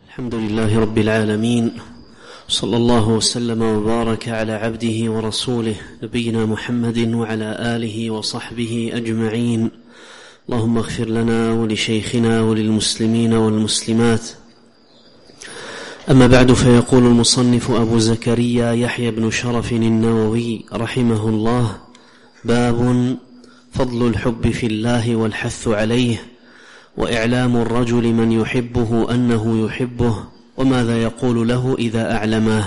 الحمد لله رب العالمين، صلى الله وسلم وبارك على عبده ورسوله نبينا محمد وعلى آله وصحبه أجمعين. اللهم اغفر لنا ولشيخنا وللمسلمين والمسلمات. أما بعد، فيقول المصنف أبو زكريا يحيى بن شرف النووي رحمه الله: باب فضل الحب في الله والحث عليه، وإعلام الرجل من يحبه أنه يحبه، وماذا يقول له إذا أعلمه.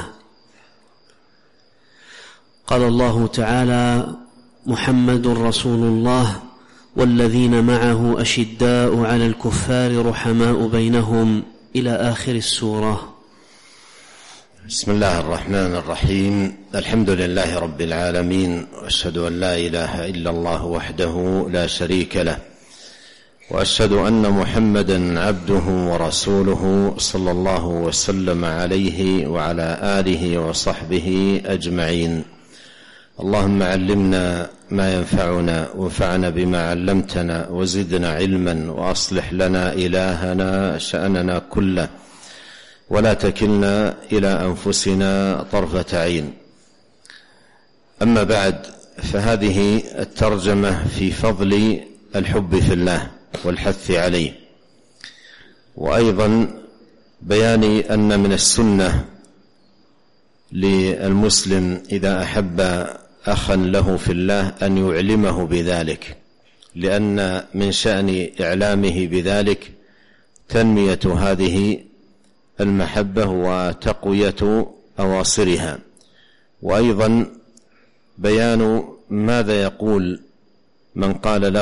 قال الله تعالى: محمد رسول الله والذين معه أشداء على الكفار رحماء بينهم، إلى آخر السورة. بسم الله الرحمن الرحيم. الحمد لله رب العالمين، وأشهد أن لا إله إلا الله وحده لا شريك له، وأشهد أن محمدا عبده ورسوله صلى الله وسلم عليه وعلى آله وصحبه أجمعين. اللهم علمنا ما ينفعنا، وانفعنا بما علمتنا، وزدنا علما، وأصلح لنا إلهنا شأننا كله، ولا تكلنا إلى أنفسنا طرفة عين. أما بعد، فهذه الترجمة في فضل الحب في الله والحث عليه، وأيضا بيان أن من السنة للمسلم إذا أحب أخا له في الله أن يعلمه بذلك، لأن من شأن إعلامه بذلك تنمية هذه المحبة وتقوية أواصرها، وأيضا بيان ماذا يقول من قال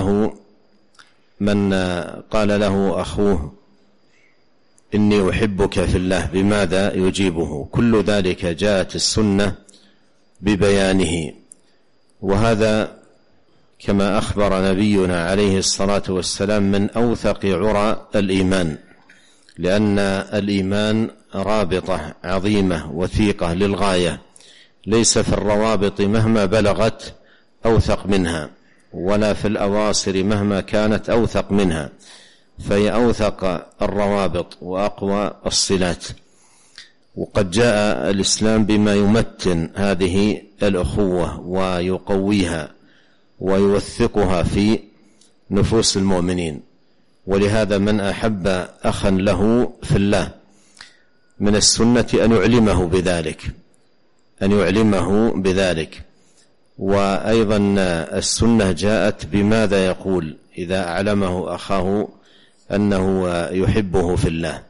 له أخوه إني أحبك في الله، بماذا يجيبه. كل ذلك جاءت السنة ببيانه، وهذا كما أخبر نبينا عليه الصلاة والسلام من أوثق عرى الإيمان، لأن الإيمان رابطة عظيمة وثيقة للغاية، ليس في الروابط مهما بلغت أوثق منها، ولا في الأواصر مهما كانت أوثق منها، فهي أوثق الروابط وأقوى الصلات. وقد جاء الإسلام بما يمتن هذه الأخوة ويقويها ويوثقها في نفوس المؤمنين. ولهذا من أحب أخا له في الله من السنة أن يعلمه بذلك. وأيضا السنة جاءت بماذا يقول إذا أعلمه أخاه أنه يحبه في الله.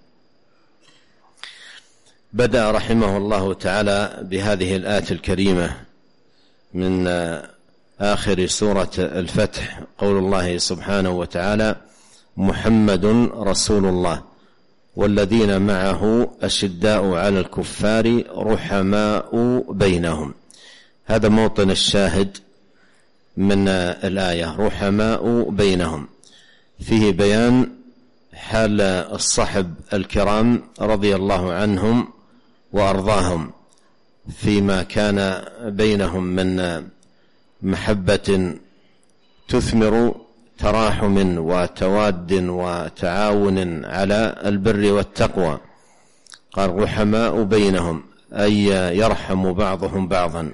بدأ رحمه الله تعالى بهذه الآية الكريمة من آخر سورة الفتح، قول الله سبحانه وتعالى: محمد رسول الله والذين معه أشداء على الكفار رحماء بينهم. هذا موطن الشاهد من الآية، رحماء بينهم، فيه بيان حال الصحب الكرام رضي الله عنهم وأرضاهم فيما كان بينهم من محبة تثمر تراحم وتواد وتعاون على البر والتقوى. قال رحماء بينهم، أي يرحم بعضهم بعضا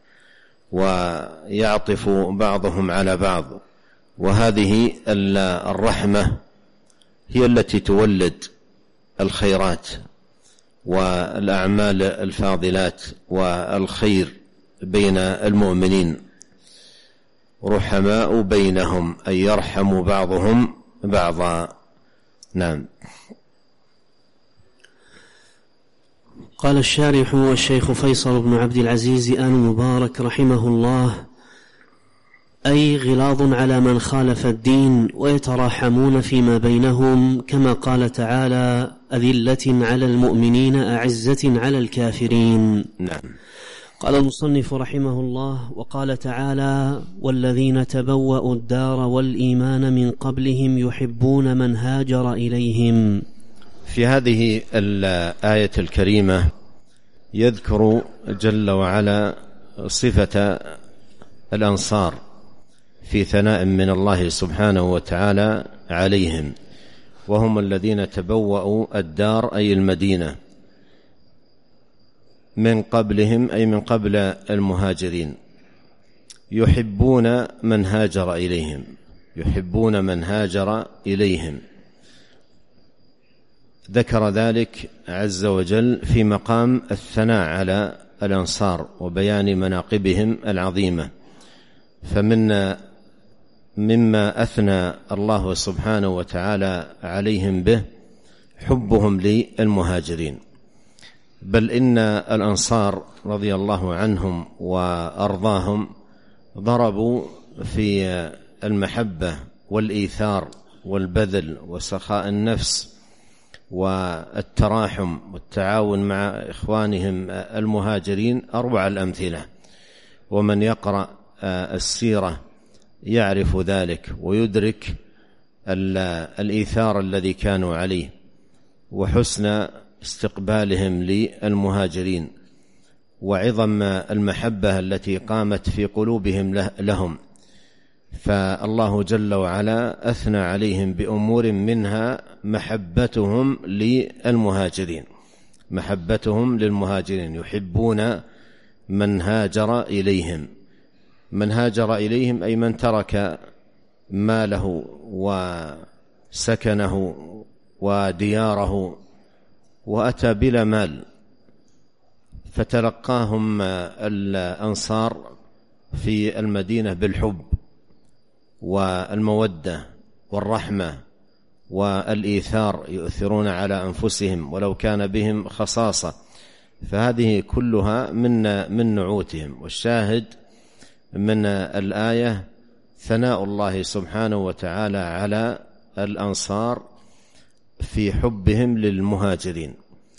ويعطف بعضهم على بعض. وهذه الرحمة هي التي تولد الخيرات والأعمال الفاضلات والخير بين المؤمنين. رحماء بينهم أي يرحم بعضهم بعضا. نعم. قال الشارح والشيخ فيصل بن عبد العزيز آل مبارك رحمه الله: أي غلاظ على من خالف الدين، ويتراحمون فيما بينهم، كما قال تعالى: أذلة على المؤمنين أعزة على الكافرين. نعم. قال المصنف رحمه الله: وقال تعالى: والذين تبوأوا الدار والإيمان من قبلهم يحبون من هاجر إليهم. في هذه الآية الكريمة يذكر جل وعلا صفة الأنصار في ثناء من الله سبحانه وتعالى عليهم، وهم الذين تبوأوا الدار أي المدينة من قبلهم أي من قبل المهاجرين، يحبون من هاجر إليهم، يحبون من هاجر إليهم. ذكر ذلك عز وجل في مقام الثناء على الأنصار وبيان مناقبهم العظيمة. مما أثنى الله سبحانه وتعالى عليهم به حبهم للمهاجرين، بل إن الأنصار رضي الله عنهم وأرضاهم ضربوا في المحبة والإيثار والبذل وسخاء النفس والتراحم والتعاون مع إخوانهم المهاجرين أروع الأمثلة، ومن يقرأ السيرة يعرف ذلك ويدرك الإيثار الذي كانوا عليه وحسن استقبالهم للمهاجرين وعظم المحبة التي قامت في قلوبهم لهم. فالله جل وعلا أثنى عليهم بأمور منها محبتهم للمهاجرين، محبتهم للمهاجرين، يحبون من هاجر إليهم. من هاجر إليهم أي من ترك ماله وسكنه ودياره وأتى بلا مال، فتلقاهم الأنصار في المدينة بالحب والمودة والرحمة والإيثار، يؤثرون على أنفسهم ولو كان بهم خصاصة، فهذه كلها من نعوتهم. والشاهد من الآية ثناء الله سبحانه وتعالى على الأنصار في حبهم للمهاجرين.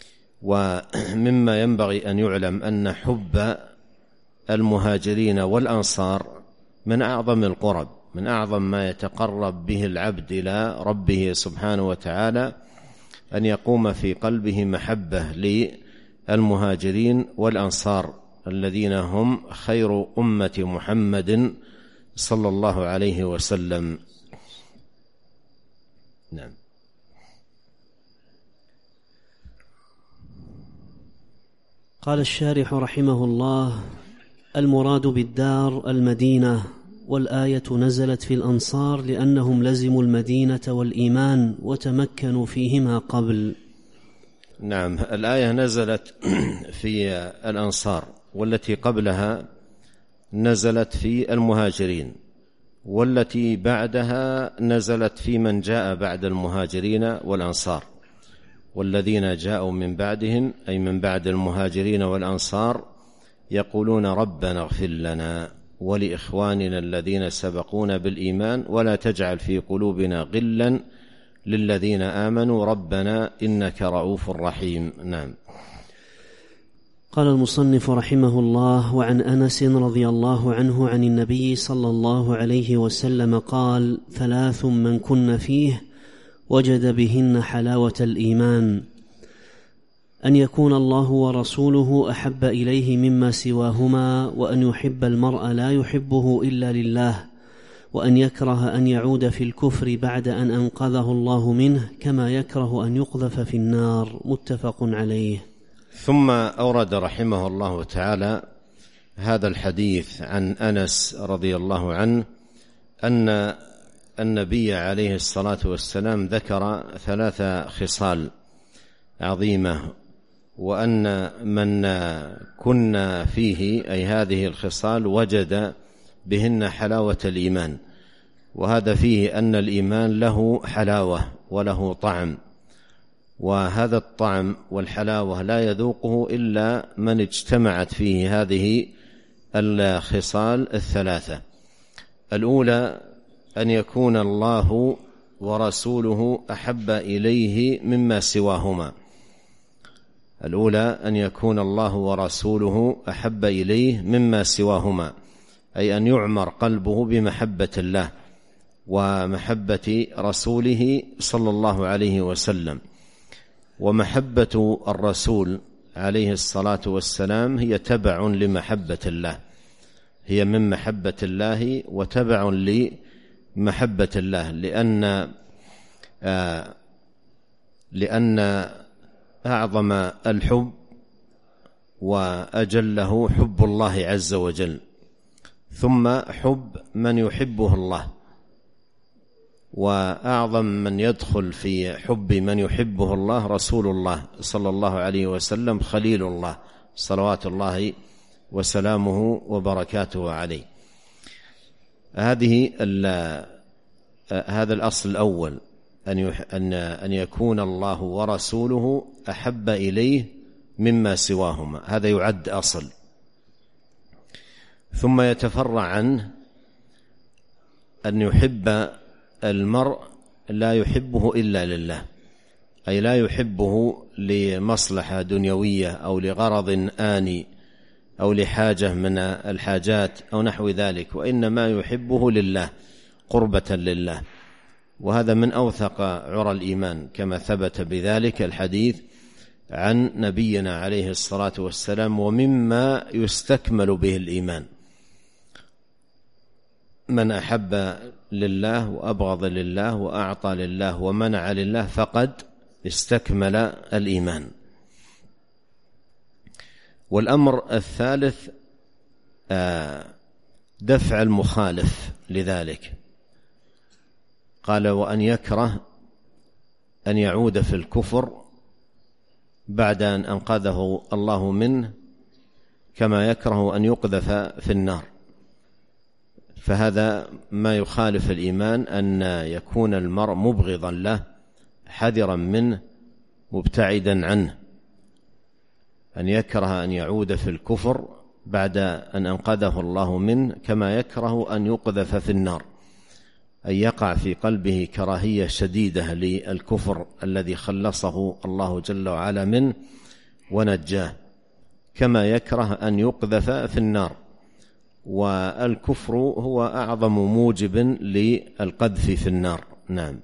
ومما ينبغي أن يعلم أن حب المهاجرين والأنصار من أعظم القرب، من أعظم ما يتقرب به العبد إلى ربه سبحانه وتعالى، أن يقوم في قلبه محبة للمهاجرين والأنصار الذين هم خير أمة محمد صلى الله عليه وسلم. نعم. قال الشارح رحمه الله: المراد بالدار المدينة، والآية نزلت في الأنصار لأنهم لزموا المدينة والإيمان وتمكنوا فيهما قبل. نعم، الآية نزلت في الأنصار، والتي قبلها نزلت في المهاجرين، والتي بعدها نزلت في من جاء بعد المهاجرين والأنصار. والذين جاءوا من بعدهم أي من بعد المهاجرين والأنصار يقولون ربنا اغفر لنا ولإخواننا الذين سبقونا بالإيمان ولا تجعل في قلوبنا غلا للذين آمنوا ربنا إنك رؤوف رحيم. نعم. قال المصنف رحمه الله: وعن أنس رضي الله عنه عن النبي صلى الله عليه وسلم قال: 3 من كن فيه وجد بهن حلاوة الإيمان: أن يكون الله ورسوله أحب إليه مما سواهما، وأن يحب المرء لا يحبه إلا لله، وأن يكره أن يعود في الكفر بعد أن أنقذه الله منه، كما يكره أن يقذف في النار. متفق عليه. ثم أورد رحمه الله تعالى هذا الحديث عن أنس رضي الله عنه أن النبي عليه الصلاة والسلام ذكر 3 خصال عظيمة، وأن من كنا فيه أي هذه الخصال وجد بهن حلاوة الإيمان. وهذا فيه أن الإيمان له حلاوة وله طعم، وهذا الطعم والحلاوة لا يذوقه إلا من اجتمعت فيه هذه الخصال 3. الأولى أن يكون الله ورسوله أحب إليه مما سواهما. الأولى أن يكون الله ورسوله أحب إليه مما سواهما، أي أن يعمر قلبه بمحبة الله ومحبة رسوله صلى الله عليه وسلم. ومحبة الرسول عليه الصلاة والسلام هي تبع لمحبة الله، هي من محبة الله وتبع لمحبة الله، لأن لأن أعظم الحب وأجله حب الله عز وجل، ثم حب من يحبه الله، وأعظم من يدخل في حب من يحبه الله رسول الله صلى الله عليه وسلم خليل الله صلوات الله وسلامه وبركاته عليه. هذا الأصل الأول، أن يكون الله ورسوله أحب إليه مما سواهما، هذا يعد أصل. ثم يتفرع عنه أن يحب المرء لا يحبه إلا لله، أي لا يحبه لمصلحة دنيوية أو لغرض آني أو لحاجة من الحاجات أو نحو ذلك، وإنما يحبه لله قربة لله. وهذا من أوثق عرى الإيمان، كما ثبت بذلك الحديث عن نبينا عليه الصلاة والسلام: ومما يستكمل به الإيمان من أحب لله وأبغض لله وأعطى لله ومنع لله فقد استكمل الإيمان. والأمر الثالث دفع المخالف لذلك، قال: وأن يكره أن يعود في الكفر بعد أن أنقذه الله منه، كما يكره أن يقذف في النار. فهذا ما يخالف الإيمان، أن يكون المرء مبغضا له حذرا منه مبتعدا عنه، أن يكره أن يعود في الكفر بعد أن أنقذه الله منه، كما يكره أن يقذف في النار، أن يقع في قلبه كراهية شديدة للكفر الذي خلصه الله جل وعلا منه ونجاه، كما يكره أن يقذف في النار. والكفر هو أعظم موجب للقذف في النار. نعم.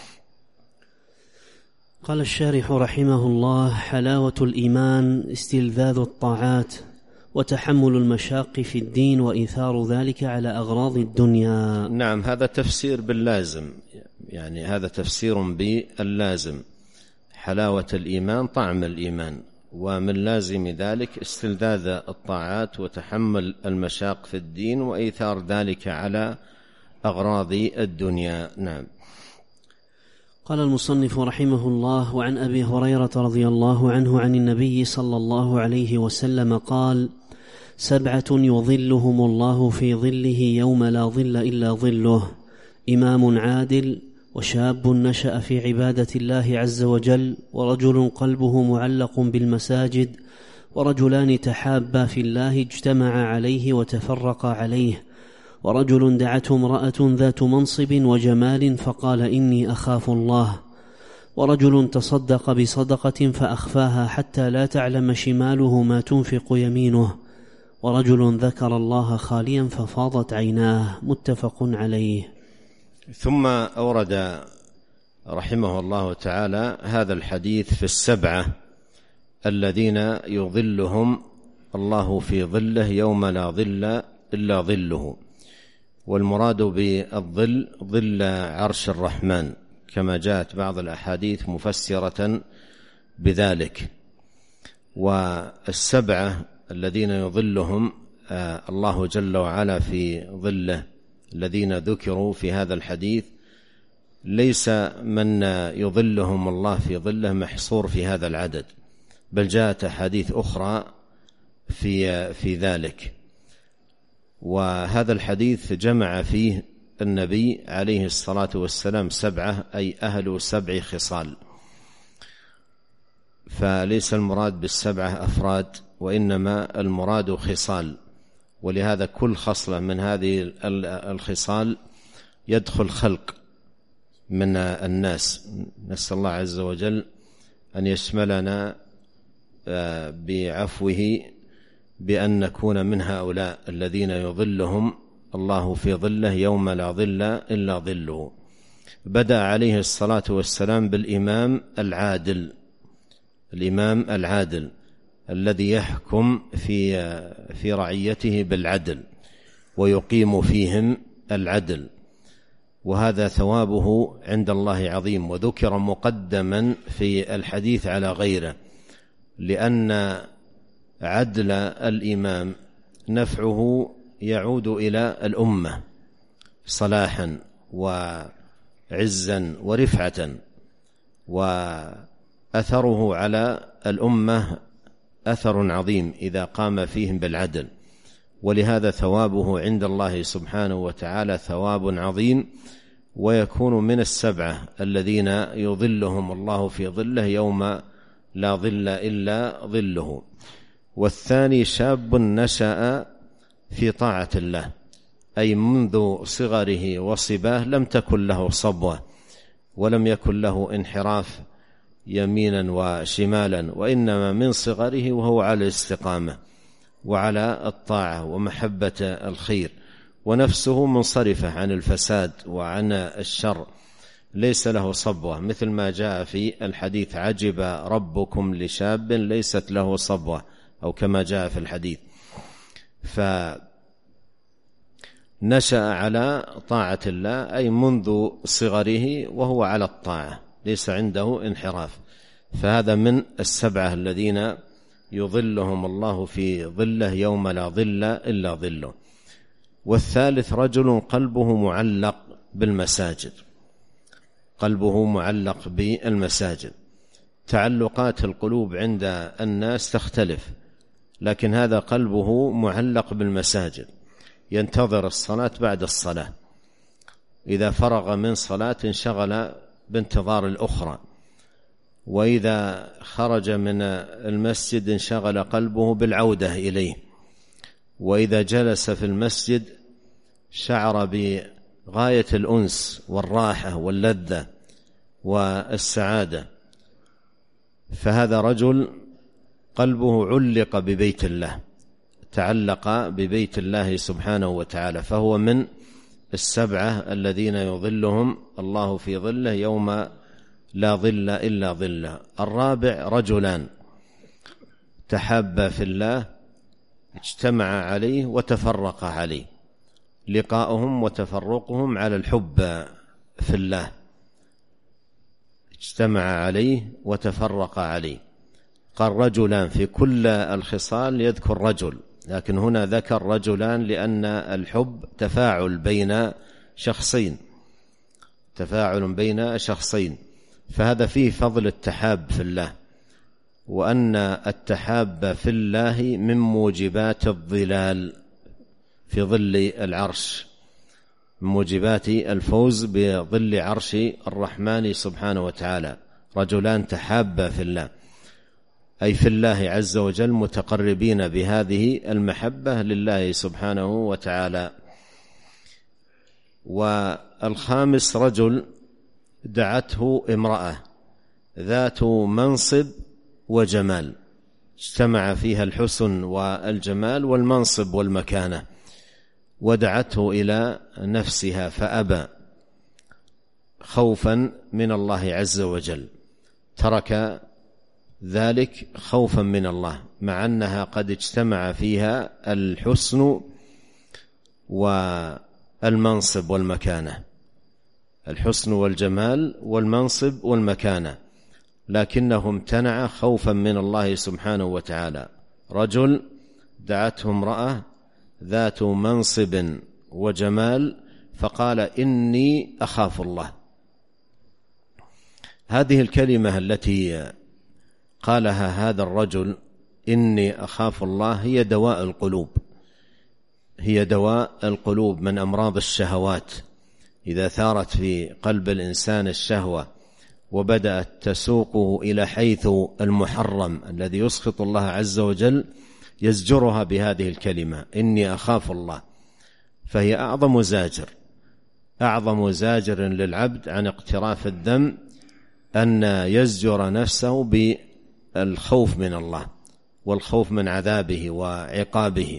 قال الشارح رحمه الله: حلاوة الإيمان استلذاذ الطاعات وتحمل المشاق في الدين وإيثار ذلك على أغراض الدنيا. نعم، هذا تفسير باللازم، يعني هذا تفسير باللازم. حلاوة الإيمان طعم الإيمان، ومن لازم ذلك استلذاذ الطاعات وتحمل المشاق في الدين وإيثار ذلك على أغراض الدنيا. نعم. قال المصنف رحمه الله: وعن أبي هريرة رضي الله عنه عن النبي صلى الله عليه وسلم قال: 7 يظلهم الله في ظله يوم لا ظل إلا ظله: إمام عادل، وشاب نشأ في عبادة الله عز وجل، ورجل قلبه معلق بالمساجد، ورجلان تحابا في الله اجتمعا عليه وتفرقا عليه، ورجل دعته امرأة ذات منصب وجمال فقال: إني أخاف الله، ورجل تصدق بصدقة فأخفاها حتى لا تعلم شماله ما تنفق يمينه، ورجل ذكر الله خاليا ففاضت عيناه. متفق عليه. ثم أورد رحمه الله تعالى هذا الحديث في 7 الذين يظلهم الله في ظله يوم لا ظل إلا ظله. والمراد بالظل ظل عرش الرحمن، كما جاءت بعض الأحاديث مفسرة بذلك. وال7 الذين يظلهم الله جل وعلا في ظله الذين ذكروا في هذا الحديث ليس من يظلهم الله في ظله محصور في هذا العدد، بل جاءت أحاديث أخرى في ذلك. وهذا الحديث جمع فيه النبي عليه الصلاة والسلام 7، أي أهل 7 خصال، فليس المراد بال7 أفراد، وإنما المراد خصال. ولهذا كل خصلة من هذه الخصال يدخل خلق من الناس. نسأل الله عز وجل أن يشملنا بعفوه بأن نكون من هؤلاء الذين يظلهم الله في ظله يوم لا ظل إلا ظله. بدأ عليه الصلاة والسلام بالإمام العادل، الإمام العادل الذي يحكم في رعيته بالعدل ويقيم فيهم العدل. وهذا ثوابه عند الله عظيم، وذكر مقدما في الحديث على غيره، لأن عدل الإمام نفعه يعود إلى الأمة صلاحا وعزا ورفعة، وأثره على الأمة أثر عظيم إذا قام فيهم بالعدل، ولهذا ثوابه عند الله سبحانه وتعالى ثواب عظيم، ويكون من السبعة الذين يظلهم الله في ظله يوم لا ظل إلا ظله. والثاني شاب نشأ في طاعة الله، أي منذ صغره وصباه لم تكن له صبوة، ولم يكن له انحراف يمينا وشمالا، وإنما من صغره وهو على الاستقامة وعلى الطاعة ومحبة الخير، ونفسه منصرفة عن الفساد وعن الشر، ليس له صبوة، مثل ما جاء في الحديث: عجب ربكم لشاب ليست له صبوة، أو كما جاء في الحديث. فنشأ على طاعة الله، أي منذ صغره وهو على الطاعة، ليس عنده انحراف، فهذا من السبعة الذين يظلهم الله في ظله يوم لا ظل إلا ظله. والثالث رجل قلبه معلق بالمساجد، قلبه معلق بالمساجد. تعلقات القلوب عند الناس تختلف، لكن هذا قلبه معلق بالمساجد، ينتظر الصلاة بعد الصلاة، إذا فرغ من صلاة انشغل بانتظار الأخرى، وإذا خرج من المسجد انشغل قلبه بالعودة إليه، وإذا جلس في المسجد شعر بغاية الأنس والراحة واللذة والسعادة. فهذا رجل قلبه علق ببيت الله، تعلق ببيت الله سبحانه وتعالى، فهو من السبعة الذين يظلهم الله في ظله يوم لا ظل إلا ظله. الرابع رجلان تحابا في الله، اجتمعا عليه وتفرقا عليه، لقاؤهم وتفرقهم على الحب في الله، اجتمعا عليه وتفرقا عليه. قال رجلان، في كل الخصال يذكر رجل، لكن هنا ذكر رجلان لأن الحب تفاعل بين شخصين، تفاعل بين شخصين، فهذا فيه فضل التحاب في الله، وأن التحاب في الله من موجبات الظلال في ظل العرش، من موجبات الفوز بظل عرش الرحمن سبحانه وتعالى. رجلان تحابا في الله، أي في الله عز وجل، متقربين بهذه المحبة لله سبحانه وتعالى. والخامس رجل دعته امرأة ذات منصب وجمال، اجتمع فيها الحسن والجمال والمنصب والمكانة، ودعته إلى نفسها فأبى خوفا من الله عز وجل، ترك ذلك خوفا من الله، مع أنها قد اجتمع فيها الحسن والمنصب والمكانة، الحسن والجمال والمنصب والمكانة، لكنه امتنع خوفا من الله سبحانه وتعالى. رجل دعته امرأة ذات منصب وجمال فقال إني أخاف الله. هذه الكلمة التي قالها هذا الرجل إني أخاف الله هي دواء القلوب، هي دواء القلوب من أمراض الشهوات. إذا ثارت في قلب الإنسان الشهوة وبدأت تسوقه إلى حيث المحرم الذي يسخط الله عز وجل، يزجرها بهذه الكلمة إني أخاف الله، فهي أعظم زاجر، أعظم زاجر للعبد عن اقتراف الذنب، أن يزجر نفسه بالخوف من الله والخوف من عذابه وعقابه.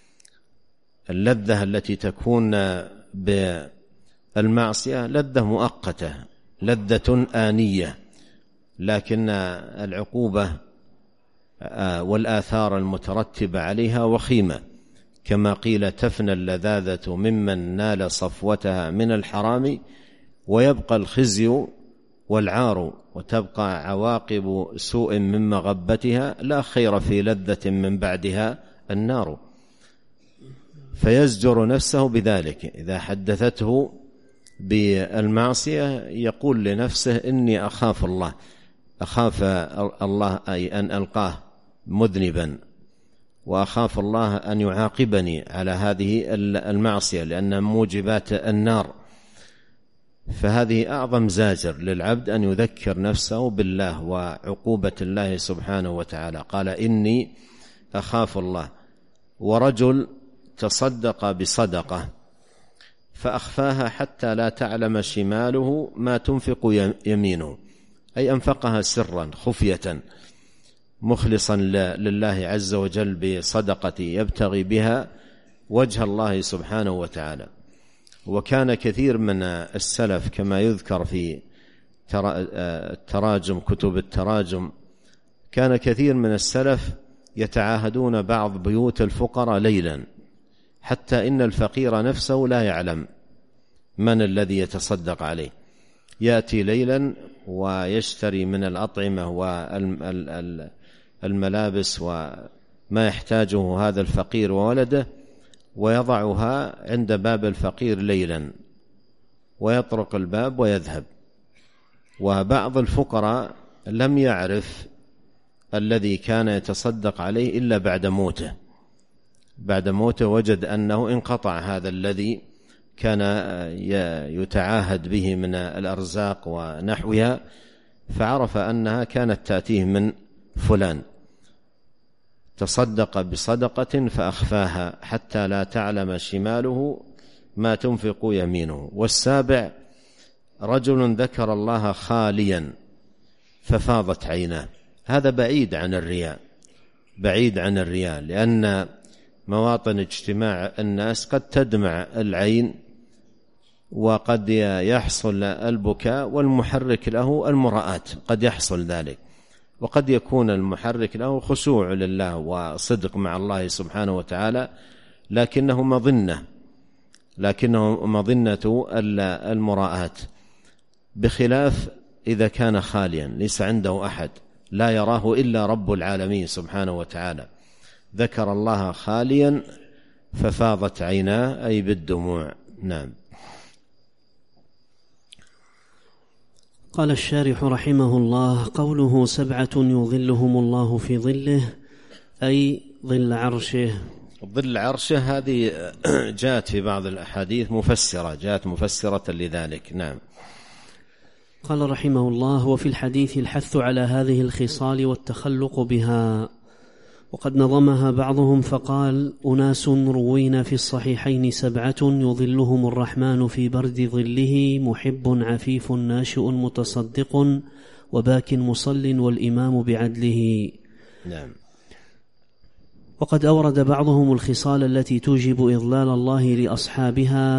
اللذة التي تكون بالمعصية لذة مؤقتة، لذة آنية، لكن العقوبة والآثار المترتبة عليها وخيمة، كما قيل تفنى اللذاذة ممن نال صفوتها من الحرام، ويبقى الخزي والعار، وتبقى عواقب سوء من مغبتها، لا خير في لذة من بعدها النار. فيزجر نفسه بذلك. إذا حدثته بالمعصية يقول لنفسه إني أخاف الله، أخاف الله أي أن ألقاه مذنبا، وأخاف الله أن يعاقبني على هذه المعصية لأن موجبات النار. فهذه أعظم زاجر للعبد أن يذكر نفسه بالله وعقوبة الله سبحانه وتعالى. قال إني أخاف الله. ورجل تصدق بصدقة فأخفاها حتى لا تعلم شماله ما تنفق يمينه، أي أنفقها سرا خفية مخلصا لله عز وجل بصدقة يبتغي بها وجه الله سبحانه وتعالى. وكان كثير من السلف كما يذكر في التراجم، كتب التراجم، كان كثير من السلف يتعاهدون بعض بيوت الفقراء ليلا، حتى إن الفقير نفسه لا يعلم من الذي يتصدق عليه، يأتي ليلا ويشتري من الأطعمة والملابس وما يحتاجه هذا الفقير وولده، ويضعها عند باب الفقير ليلا ويطرق الباب ويذهب. وبعض الفقراء لم يعرف الذي كان يتصدق عليه إلا بعد موته. بعد موته وجد أنه انقطع هذا الذي كان يتعاهد به من الأرزاق ونحوها، فعرف أنها كانت تأتيه من فلان. تصدق بصدقة فأخفاها حتى لا تعلم شماله ما تنفق يمينه. والسابع رجل ذكر الله خاليا ففاضت عيناه. هذا بعيد عن الرياء، بعيد عن الرياء، لأن مواطن اجتماع الناس قد تدمع العين وقد يحصل البكاء، والمحرك له المراءة، قد يحصل ذلك. وقد يكون المحرك له خشوع لله وصدق مع الله سبحانه وتعالى، لكنه مظنة المراءة، بخلاف إذا كان خاليا ليس عنده أحد لا يراه إلا رب العالمين سبحانه وتعالى. ذكر الله خاليا ففاضت عيناه، أي بالدموع. نعم. قال الشارح رحمه الله: قوله 7 يظلهم الله في ظله، أي ظل عرشه. ظل عرشه هذه جاءت في بعض الأحاديث مفسرة، جاءت مفسرة لذلك. نعم. قال رحمه الله: وفي الحديث الحث على هذه الخصال والتخلق بها. وقد نظمها بعضهم فقال: أناس روينا في الصحيحين 7 يظلهم الرحمن في برد ظله، محب عفيف ناشئ متصدق وباك مصل والإمام بعدله. نعم. وقد أورد بعضهم الخصال التي توجب إضلال الله لأصحابها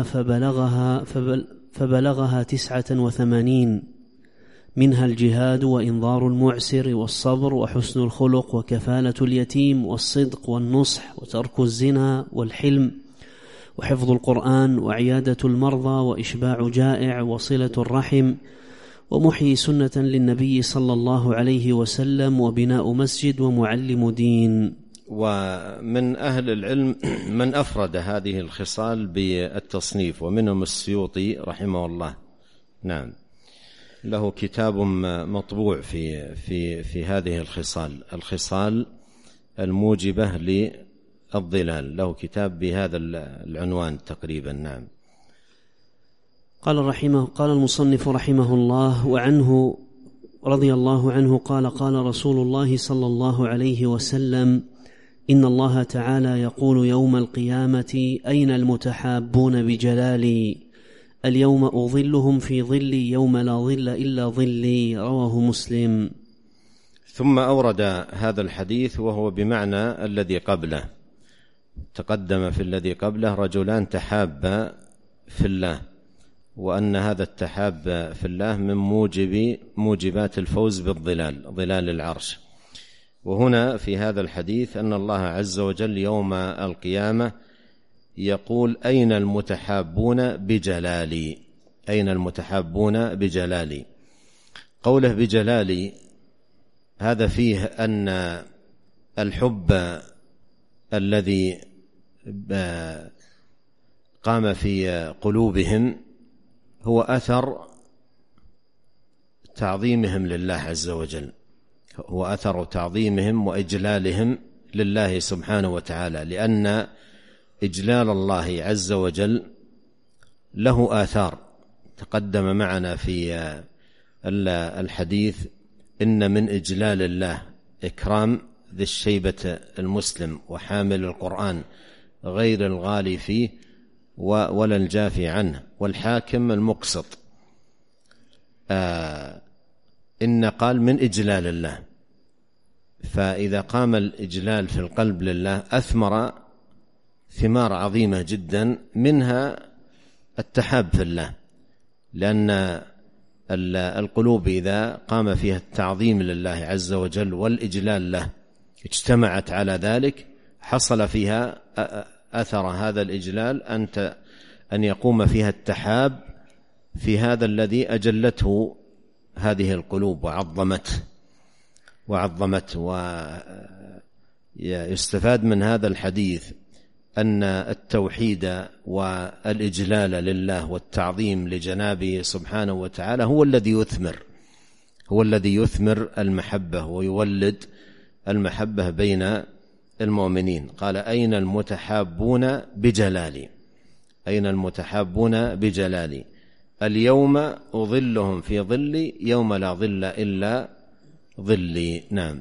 فبلغها 89، منها الجهاد وإنظار المعسر والصبر وحسن الخلق وكفالة اليتيم والصدق والنصح وترك الزنا والحلم وحفظ القرآن وعيادة المرضى وإشباع جائع وصلة الرحم ومحيي سنة للنبي صلى الله عليه وسلم وبناء مسجد ومعلم دين. ومن أهل العلم من أفرد هذه الخصال بالتصنيف، ومنهم السيوطي رحمه الله. نعم. له كتاب مطبوع في هذه الخصال الموجبة للظلال، له كتاب بهذا العنوان تقريبا. نعم. قال المصنف رحمه الله: وعنه رضي الله عنه قال: قال رسول الله صلى الله عليه وسلم: إن الله تعالى يقول يوم القيامة: أين المتحابون بجلالي؟ اليوم أظلهم في ظلي يوم لا ظل إلا ظلي. رواه مسلم. ثم أورد هذا الحديث وهو بمعنى الذي قبله. تقدم في الذي قبله رجلان تحابا في الله، وأن هذا التحاب في الله من موجبات الفوز بالظلال، ظلال العرش. وهنا في هذا الحديث أن الله عز وجل يوم القيامة يقول أين المتحابون بجلالي؟ أين المتحابون بجلالي؟ قوله بجلالي هذا فيه أن الحب الذي قام في قلوبهم هو أثر تعظيمهم لله عز وجل، هو أثر تعظيمهم وإجلالهم لله سبحانه وتعالى، لأن إجلال الله عز وجل له آثار تقدم معنا في الحديث: إن من إجلال الله إكرام ذي الشيبة المسلم وحامل القرآن غير الغالي فيه ولا الجافي عنه والحاكم المقسط. إن قال من إجلال الله، فإذا قام الإجلال في القلب لله أثمر ثمار عظيمة جدا، منها التحاب في الله، لأن القلوب إذا قام فيها التعظيم لله عز وجل والإجلال له اجتمعت على ذلك، حصل فيها أثر هذا الإجلال أن يقوم فيها التحاب في هذا الذي أجلته هذه القلوب وعظمته. ويستفاد من هذا الحديث أن التوحيد والإجلال لله والتعظيم لجنابه سبحانه وتعالى هو الذي يثمر المحبة ويولد المحبة بين المؤمنين. قال أين المتحابون بجلالي؟ أين المتحابون بجلالي؟ اليوم أظلهم في ظلي يوم لا ظل إلا ظلي. نعم.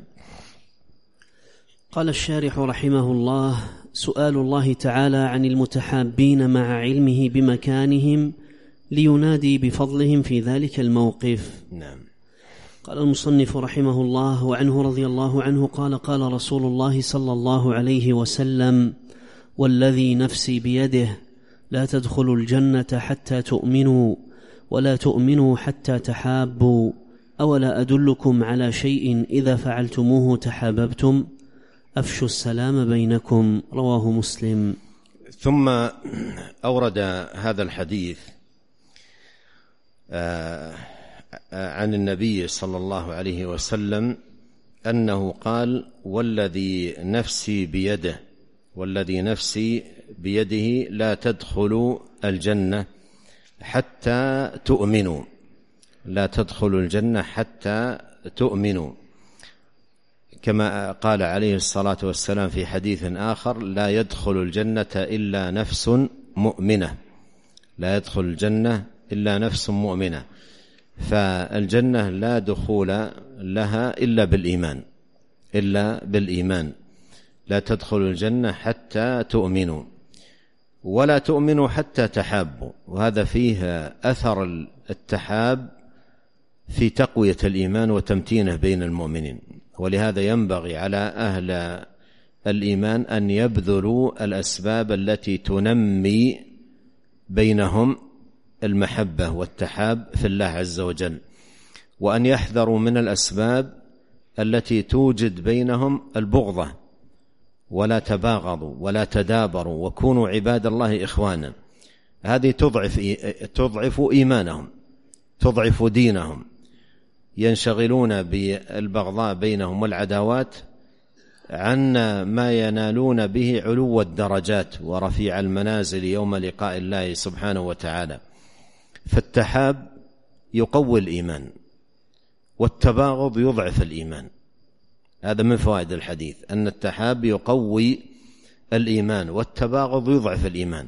قال الشارح رحمه الله: سؤال الله تعالى عن المتحابين مع علمه بمكانهم لينادي بفضلهم في ذلك الموقف. نعم. قال المصنف رحمه الله: وعنه رضي الله عنه قال: قال رسول الله صلى الله عليه وسلم: والذي نفسي بيده لا تدخلوا الجنة حتى تؤمنوا ولا تؤمنوا حتى تحابوا، أولا أدلكم على شيء إذا فعلتموه تحاببتم؟ أفشوا السلام بينكم. رواه مسلم. ثم أورد هذا الحديث عن النبي صلى الله عليه وسلم أنه قال: والذي نفسي بيده لا تدخلوا الجنة حتى تؤمنوا، لا تدخلوا الجنة حتى تؤمنوا، كما قال عليه الصلاة والسلام في حديث آخر: لا يدخل الجنة إلا نفس مؤمنة، لا يدخل الجنة إلا نفس مؤمنة. فالجنة لا دخول لها إلا بالإيمان. لا تدخل الجنة حتى تؤمنوا ولا تؤمنوا حتى تحابوا. وهذا فيه أثر التحاب في تقوية الإيمان وتمتينه بين المؤمنين. ولهذا ينبغي على أهل الإيمان أن يبذلوا الأسباب التي تنمي بينهم المحبة والتحاب في الله عز وجل، وأن يحذروا من الأسباب التي توجد بينهم البغضة، ولا تباغضوا ولا تدابروا وكونوا عباد الله إخوانا. هذه تضعف إيمانهم، تضعف دينهم، ينشغلون بالبغضاء بينهم والعداوات عن ما ينالون به علو الدرجات ورفيع المنازل يوم لقاء الله سبحانه وتعالى. فالتحاب يقوي الإيمان والتباغض يضعف الإيمان. هذا من فوائد الحديث، أن التحاب يقوي الإيمان والتباغض يضعف الإيمان.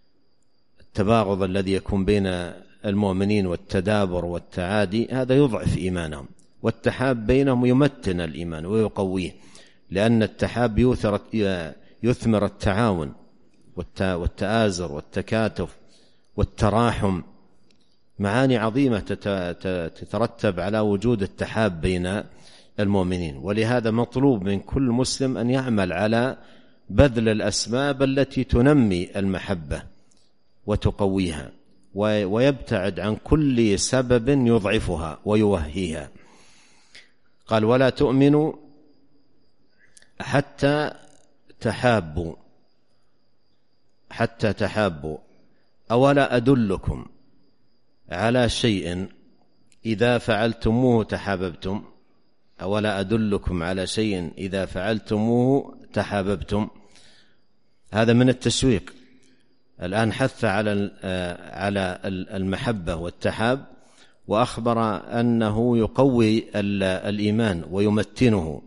التباغض الذي يكون بين المؤمنين والتدابر والتعادي هذا يضعف إيمانهم، والتحاب بينهم يمتن الإيمان ويقويه، لأن التحاب يثمر التعاون والتآزر والتكاتف والتراحم، معاني عظيمة تترتب على وجود التحاب بين المؤمنين. ولهذا مطلوب من كل مسلم أن يعمل على بذل الأسباب التي تنمي المحبة وتقويها، ويبتعد عن كل سبب يضعفها ويوهيها. قال: ولا تؤمنوا حتى تحابوا. حتى تحابوا أولا أدلكم على شيء إذا فعلتموه تحاببتم. أولا أدلكم على شيء إذا فعلتموه تحاببتم. هذا من التشويق. الآن حث على المحبة والتحاب، وأخبر أنه يقوي الإيمان ويمتنه،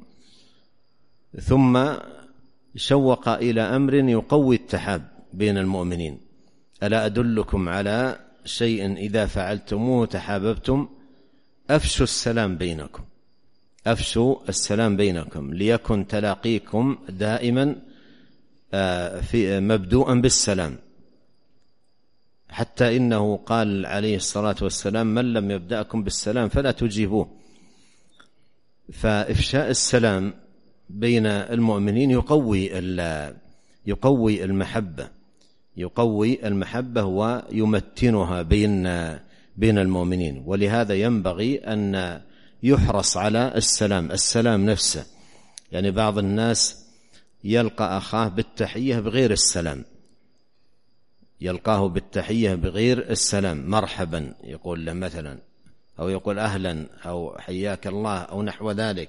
ثم شوق إلى أمر يقوي التحاب بين المؤمنين. ألا أدلكم على شيء إذا فعلتموه تحاببتم أفشوا السلام بينكم. أفشوا السلام بينكم ليكن تلاقيكم دائما في مبدوءا بالسلام، حتى إنه قال عليه الصلاة والسلام: من لم يبدأكم بالسلام فلا تجيبوه. فإفشاء السلام بين المؤمنين يقوي المحبة ويمتنها بين المؤمنين. ولهذا ينبغي أن يحرص على السلام نفسه. يعني بعض الناس يلقى أخاه بالتحية بغير السلام، يلقاه بالتحية بغير السلام، مرحبا يقول له مثلا، أو يقول أهلا، أو حياك الله، أو نحو ذلك.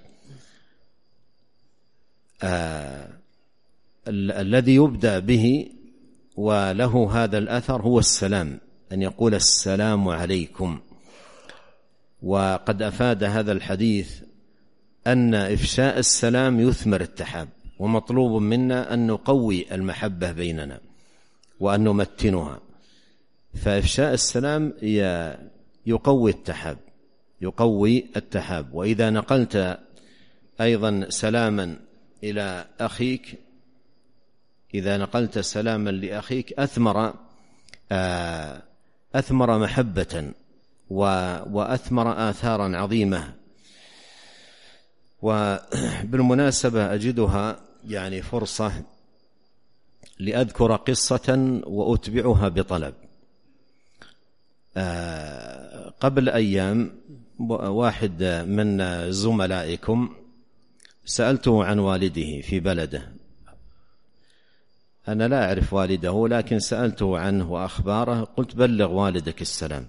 الذي يبدأ به وله هذا الأثر هو السلام، أن يقول السلام عليكم. وقد أفاد هذا الحديث أن إفشاء السلام يثمر التحاب، ومطلوب منا أن نقوي المحبة بيننا وأن نمتنها. فإفشاء السلام يقوي التحاب. وإذا نقلت أيضا سلاما إلى أخيك، إذا نقلت سلاما لأخيك أثمر محبة وأثمر آثارا عظيمة. وبالمناسبة أجدها يعني فرصة لأذكر قصة وأتبعها بطلب. قبل أيام واحد من زملائكم سألته عن والده في بلده. أنا لا أعرف والده، لكن سألته عنه وأخباره. قلت: بلغ والدك السلام.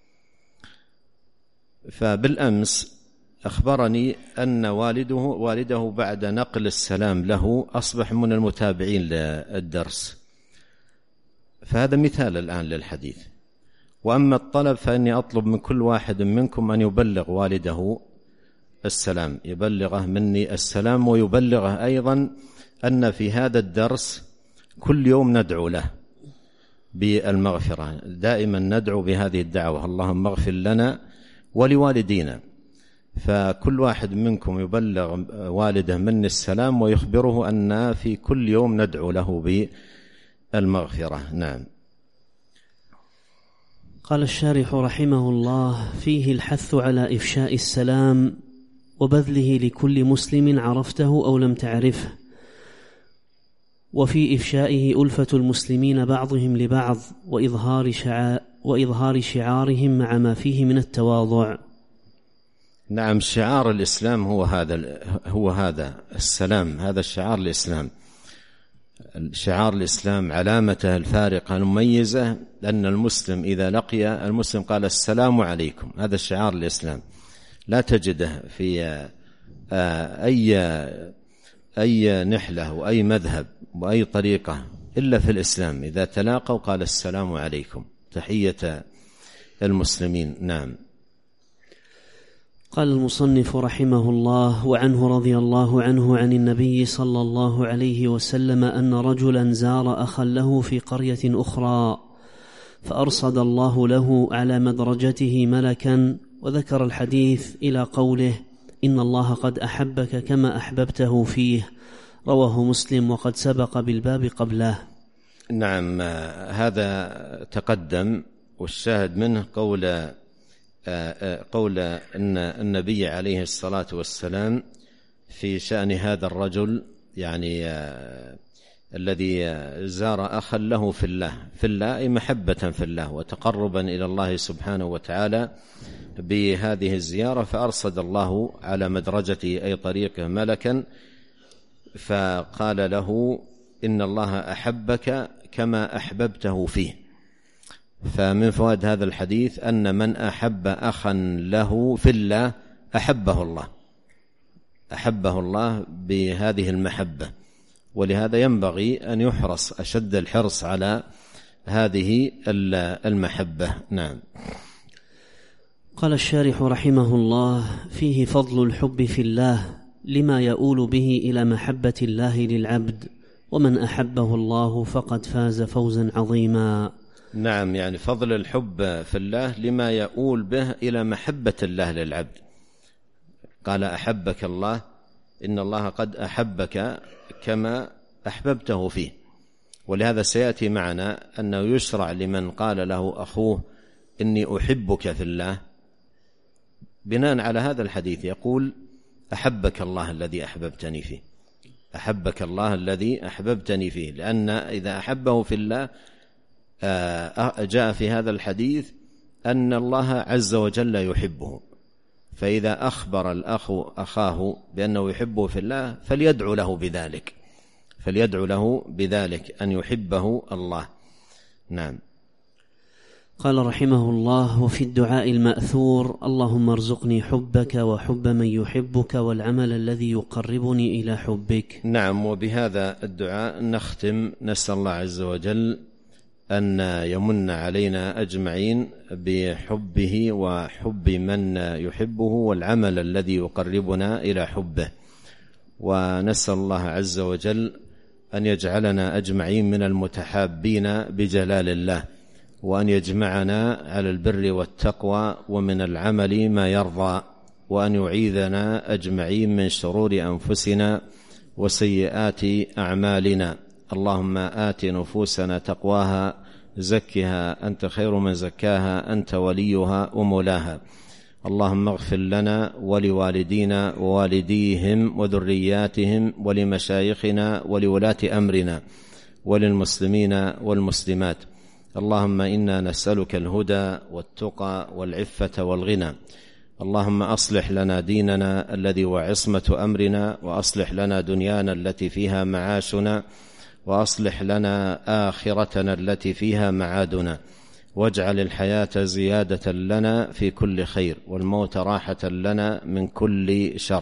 فبالأمس أخبرني أن والده بعد نقل السلام له أصبح من المتابعين للدرس. فهذا مثال الآن للحديث. وأما الطلب فإني أطلب من كل واحد منكم أن يبلغ والده السلام، يبلغه مني السلام، ويبلغه أيضا أن في هذا الدرس كل يوم ندعو له بالمغفرة. دائما ندعو بهذه الدعوة: اللهم اغفر لنا ولوالدينا. فكل واحد منكم يبلغ والده مني السلام، ويخبره أن في كل يوم ندعو له بالمغفرة. نعم. قال الشارح رحمه الله: فيه الحث على إفشاء السلام وبذله لكل مسلم عرفته أو لم تعرفه، وفي إفشائه ألفة المسلمين بعضهم لبعض وإظهار شعارهم مع ما فيه من التواضع. نعم، شعار الإسلام هو هذا السلام، هذا الشعار الإسلام. شعار الإسلام علامته الفارقة المميزة أن المسلم إذا لقي المسلم قال: السلام عليكم. هذا شعار الإسلام، لا تجده في أي نحلة وأي مذهب وأي طريقة إلا في الإسلام. إذا تلاقوا قال: السلام عليكم، تحية المسلمين. نعم. قال المصنف رحمه الله: وعنه رضي الله عنه عن النبي صلى الله عليه وسلم أن رجلا زار أخا له في قرية أخرى، فأرصد الله له على مدرجته ملكا، وذكر الحديث إلى قوله: إن الله قد أحبك كما أحببته فيه، رواه مسلم، وقد سبق بالباب قبله. نعم، هذا تقدم، والشاهد منه قول أن النبي عليه الصلاة والسلام في شأن هذا الرجل، يعني الذي زار أخا له في الله أي محبة في الله وتقربا إلى الله سبحانه وتعالى بهذه الزيارة، فأرصد الله على مدرجته أي طريقه ملكا، فقال له: إن الله أحبك كما أحببته فيه. فمن فوائد هذا الحديث أن من أحب أخا له في الله أحبه الله بهذه المحبة، ولهذا ينبغي أن يحرص أشد الحرص على هذه المحبة. نعم. قال الشارح رحمه الله: فيه فضل الحب في الله لما يؤول به إلى محبة الله للعبد، ومن أحبه الله فقد فاز فوزا عظيما. نعم، يعني فضل الحب في الله لما يؤول به إلى محبة الله للعبد. قال أحبك الله، إن الله قد أحبك كما أحببته فيه. ولهذا سيأتي معنا أنه يشرع لمن قال له أخوه إني أحبك في الله، بناء على هذا الحديث يقول أحبك الله الذي أحببتني فيه، أحبك الله الذي أحببتني فيه، لأن إذا أحبه في الله جاء في هذا الحديث أن الله عز وجل يحبه، فإذا أخبر الأخ أخاه بأنه يحبه في الله فليدعو له بذلك أن يحبه الله. نعم. قال رحمه الله: وفي الدعاء المأثور: اللهم ارزقني حبك وحب من يحبك والعمل الذي يقربني إلى حبك. نعم. وبهذا الدعاء نختم، نسأل الله عز وجل أن يمن علينا أجمعين بحبه وحب من يحبه والعمل الذي يقربنا إلى حبه، ونسأل الله عز وجل أن يجعلنا أجمعين من المتحابين بجلال الله، وأن يجمعنا على البر والتقوى ومن العمل ما يرضى، وأن يعيذنا أجمعين من شرور أنفسنا وسيئات أعمالنا. اللهم آت نفوسنا تقواها، زكها أنت خير من زكاها، أنت وليها ومولاها. اللهم اغفر لنا ولوالدينا ووالديهم وذرياتهم ولمشايخنا ولولاة أمرنا وللمسلمين والمسلمات. اللهم إنا نسألك الهدى والتقى والعفة والغنى. اللهم أصلح لنا ديننا الذي هو عصمة أمرنا، وأصلح لنا دنيانا التي فيها معاشنا، وأصلح لنا آخرتنا التي فيها معادنا، واجعل الحياة زيادة لنا في كل خير، والموت راحة لنا من كل شر.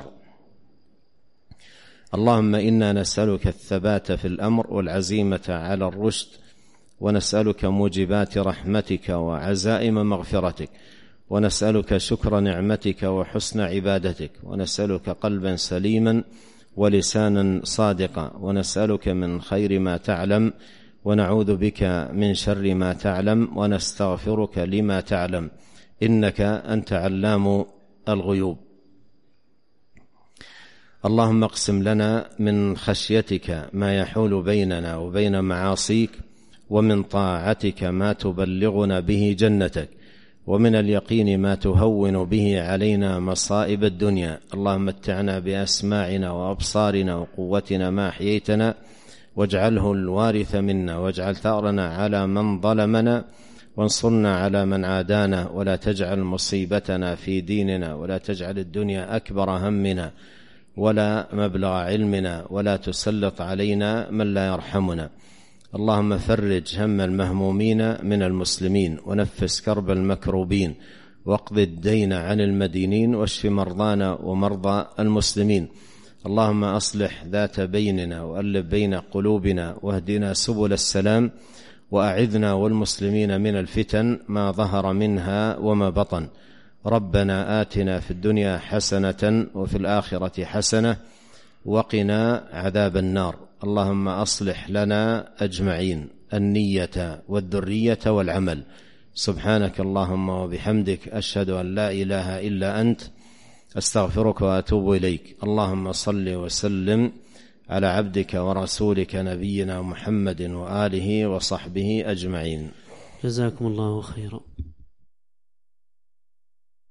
اللهم إنا نسألك الثبات في الأمر والعزيمة على الرشد، ونسألك موجبات رحمتك وعزائم مغفرتك، ونسألك شكر نعمتك وحسن عبادتك، ونسألك قلبا سليما ولسانا صادقا، ونسألك من خير ما تعلم، ونعوذ بك من شر ما تعلم، ونستغفرك لما تعلم، إنك أنت علام الغيوب. اللهم اقسم لنا من خشيتك ما يحول بيننا وبين معاصيك، ومن طاعتك ما تبلغنا به جنتك، ومن اليقين ما تهون به علينا مصائب الدنيا. اللهم متعنا بأسماعنا وأبصارنا وقوتنا ما أحييتنا، واجعله الوارث منا، واجعل ثأرنا على من ظلمنا، وانصرنا على من عادانا، ولا تجعل مصيبتنا في ديننا، ولا تجعل الدنيا أكبر همنا ولا مبلغ علمنا، ولا تسلط علينا من لا يرحمنا. اللهم فرج هم المهمومين من المسلمين، ونفس كرب المكروبين، واقض الدين عن المدينين، واشف مرضانا ومرضى المسلمين. اللهم أصلح ذات بيننا، وألف بين قلوبنا، واهدنا سبل السلام، وأعذنا والمسلمين من الفتن ما ظهر منها وما بطن. ربنا آتنا في الدنيا حسنة وفي الآخرة حسنة وقنا عذاب النار. اللهم أصلح لنا أجمعين النية والذرية والعمل. سبحانك اللهم وبحمدك، أشهد أن لا إله إلا أنت، أستغفرك وأتوب إليك. اللهم صل وسلم على عبدك ورسولك نبينا محمد وآله وصحبه أجمعين. جزاكم الله خيرا.